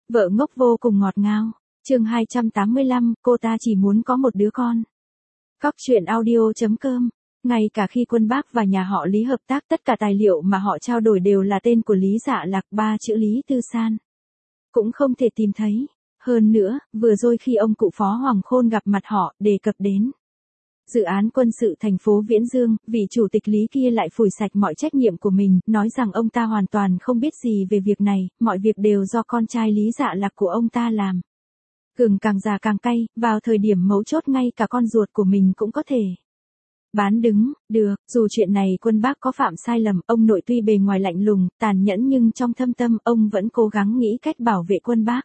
Vợ ngốc vô cùng ngọt ngào. Chương 285, cô ta chỉ muốn có một đứa con. Cóc truyện audio.com. Ngay cả khi Quân Bác và nhà họ Lý hợp tác, tất cả tài liệu mà họ trao đổi đều là tên của Lý Dạ Lạc, 3 chữ Lý Tư San. Cũng không thể tìm thấy. Hơn nữa, vừa rồi khi ông cụ Phó Hoàng Khôn gặp mặt họ, đề cập đến dự án quân sự thành phố Viễn Dương, vị chủ tịch Lý kia lại phủi sạch mọi trách nhiệm của mình, nói rằng ông ta hoàn toàn không biết gì về việc này, mọi việc đều do con trai Lý Dạ Lạc của ông ta làm. Gừng càng già càng cay, vào thời điểm mấu chốt ngay cả con ruột của mình cũng có thể bán đứng. Được, dù chuyện này Quân Bác có phạm sai lầm, ông nội tuy bề ngoài lạnh lùng, tàn nhẫn nhưng trong thâm tâm ông vẫn cố gắng nghĩ cách bảo vệ Quân Bác.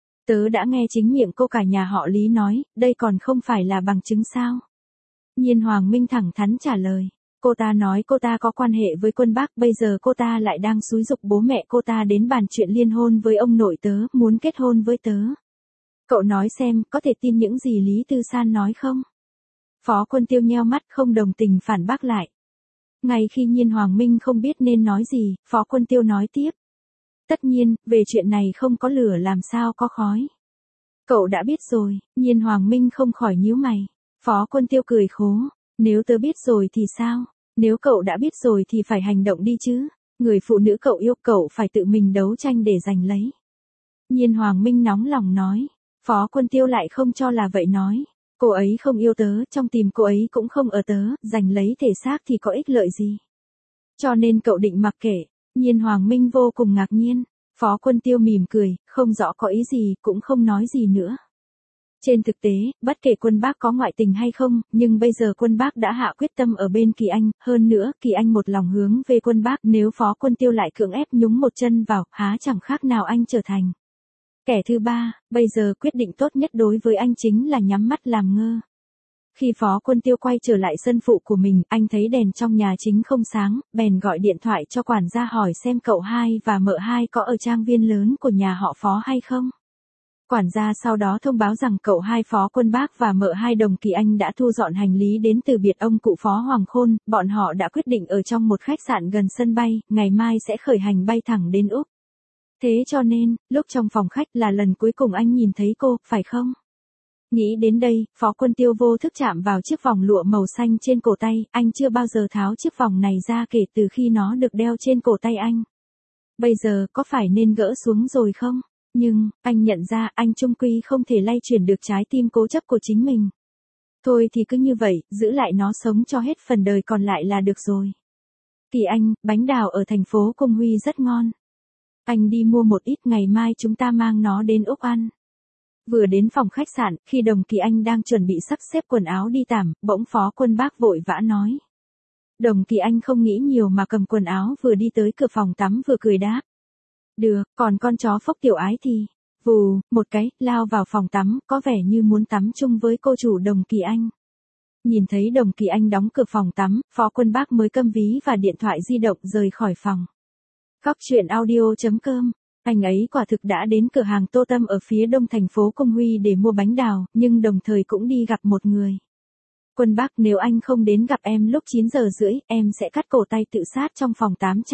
Tớ đã nghe chính miệng cô cả nhà họ Lý nói, đây còn không phải là bằng chứng sao? Nhiên Hoàng Minh thẳng thắn trả lời. Cô ta nói cô ta có quan hệ với Quân Bác, bây giờ cô ta lại đang xúi giục bố mẹ cô ta đến bàn chuyện liên hôn với ông nội tớ, muốn kết hôn với tớ. Cậu nói xem, có thể tin những gì Lý Tư San nói không? Phó Quân Tiêu nheo mắt không đồng tình phản bác lại. Ngay khi Nhiên Hoàng Minh không biết nên nói gì, Phó Quân Tiêu nói tiếp. Tất nhiên, về chuyện này không có lửa làm sao có khói. Cậu đã biết rồi, Nhiên Hoàng Minh không khỏi nhíu mày. Phó Quân Tiêu cười khố. Nếu tớ biết rồi thì sao? Nếu cậu đã biết rồi thì phải hành động đi chứ. Người phụ nữ cậu yêu cậu phải tự mình đấu tranh để giành lấy. Nhiên Hoàng Minh nóng lòng nói. Phó Quân Tiêu lại không cho là vậy nói. Cô ấy không yêu tớ, trong tim cô ấy cũng không ở tớ, giành lấy thể xác thì có ích lợi gì. Cho nên cậu định mặc kệ. Nhiên Hoàng Minh vô cùng ngạc nhiên. Phó Quân Tiêu mỉm cười, không rõ có ý gì, cũng không nói gì nữa. Trên thực tế, bất kể Quân Bác có ngoại tình hay không, nhưng bây giờ Quân Bác đã hạ quyết tâm ở bên Kỳ Anh, hơn nữa, Kỳ Anh một lòng hướng về Quân Bác, nếu Phó Quân Tiêu lại cưỡng ép nhúng một chân vào, há chẳng khác nào anh trở thành kẻ thứ ba. Bây giờ quyết định tốt nhất đối với anh chính là nhắm mắt làm ngơ. Khi Phó Quân Tiêu quay trở lại sân phụ của mình, anh thấy đèn trong nhà chính không sáng, bèn gọi điện thoại cho quản gia hỏi xem cậu hai và mợ hai có ở trang viên lớn của nhà họ Phó hay không. Quản gia sau đó thông báo rằng cậu hai Phó Quân Bác và mợ hai Đồng Kỳ Anh đã thu dọn hành lý đến từ biệt ông cụ Phó Hoàng Khôn, bọn họ đã quyết định ở trong một khách sạn gần sân bay, ngày mai sẽ khởi hành bay thẳng đến Úc. Thế cho nên, lúc trong phòng khách là lần cuối cùng anh nhìn thấy cô, phải không? Nghĩ đến đây, Phó Quân Tiêu vô thức chạm vào chiếc vòng lụa màu xanh trên cổ tay, anh chưa bao giờ tháo chiếc vòng này ra kể từ khi nó được đeo trên cổ tay anh. Bây giờ, có phải nên gỡ xuống rồi không? Nhưng, anh nhận ra anh chung quy không thể lay chuyển được trái tim cố chấp của chính mình. Thôi thì cứ như vậy, giữ lại nó sống cho hết phần đời còn lại là được rồi. Kỳ Anh, bánh đào ở thành phố Cung Huy rất ngon. Anh đi mua một ít, ngày mai chúng ta mang nó đến Úc ăn. Vừa đến phòng khách sạn, khi Đồng Kỳ Anh đang chuẩn bị sắp xếp quần áo đi tắm, bỗng Phó Quân Bác vội vã nói. Đồng Kỳ Anh không nghĩ nhiều mà cầm quần áo vừa đi tới cửa phòng tắm vừa cười đáp. Được, còn con chó Phốc Tiểu Ái thì, vù, một cái, lao vào phòng tắm, có vẻ như muốn tắm chung với cô chủ Đồng Kỳ Anh. Nhìn thấy Đồng Kỳ Anh đóng cửa phòng tắm, Phó Quân Bác mới câm ví và điện thoại di động rời khỏi phòng. Cóc truyện audio.com. Anh ấy quả thực đã đến cửa hàng Tô Tâm ở phía đông thành phố Cung Huy để mua bánh đào, nhưng đồng thời cũng đi gặp một người. Quân Bác, nếu anh không đến gặp em lúc 9 giờ rưỡi, em sẽ cắt cổ tay tự sát trong phòng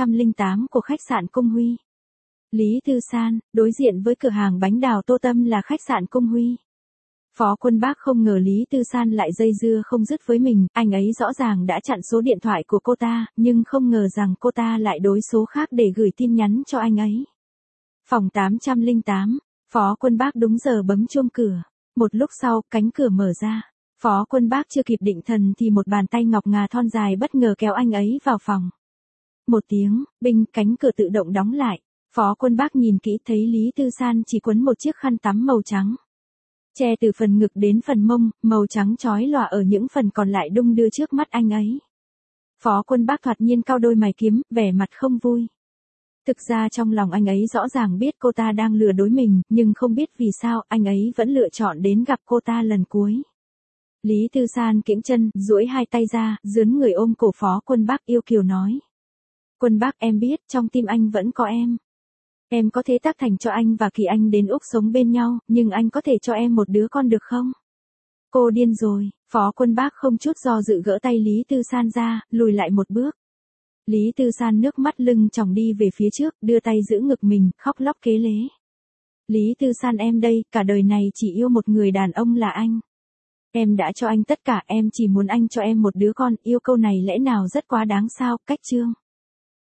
808 của khách sạn Cung Huy. Lý Tư San, đối diện với cửa hàng bánh đào Tô Tâm là khách sạn Cung Huy. Phó Quân Bác không ngờ Lý Tư San lại dây dưa không dứt với mình, anh ấy rõ ràng đã chặn số điện thoại của cô ta, nhưng không ngờ rằng cô ta lại đối số khác để gửi tin nhắn cho anh ấy. Phòng 808, Phó Quân Bác đúng giờ bấm chuông cửa. Một lúc sau, cánh cửa mở ra. Phó Quân Bác chưa kịp định thần thì một bàn tay ngọc ngà thon dài bất ngờ kéo anh ấy vào phòng. Một tiếng, binh, cánh cửa tự động đóng lại. Phó Quân Bác nhìn kỹ thấy Lý Tư San chỉ quấn một chiếc khăn tắm màu trắng. Che từ phần ngực đến phần mông, màu trắng chói lòa ở những phần còn lại đung đưa trước mắt anh ấy. Phó Quân Bác thoạt nhiên cau đôi mày kiếm, vẻ mặt không vui. Thực ra trong lòng anh ấy rõ ràng biết cô ta đang lừa dối mình, nhưng không biết vì sao anh ấy vẫn lựa chọn đến gặp cô ta lần cuối. Lý Tư San kiễng chân, duỗi hai tay ra, dướn người ôm cổ Phó Quân Bác yêu kiều nói. Quân Bác, em biết, trong tim anh vẫn có em. Em có thể tác thành cho anh và Kỳ Anh đến Úc sống bên nhau, nhưng anh có thể cho em một đứa con được không? Cô điên rồi, Phó Quân Bác không chút do dự gỡ tay Lý Tư San ra, lùi lại một bước. Lý Tư San nước mắt lưng tròng đi về phía trước, đưa tay giữ ngực mình, khóc lóc kế lế. Lý Tư San em đây, cả đời này chỉ yêu một người đàn ông là anh. Em đã cho anh tất cả, em chỉ muốn anh cho em một đứa con, yêu câu này lẽ nào rất quá đáng sao, cách Trương.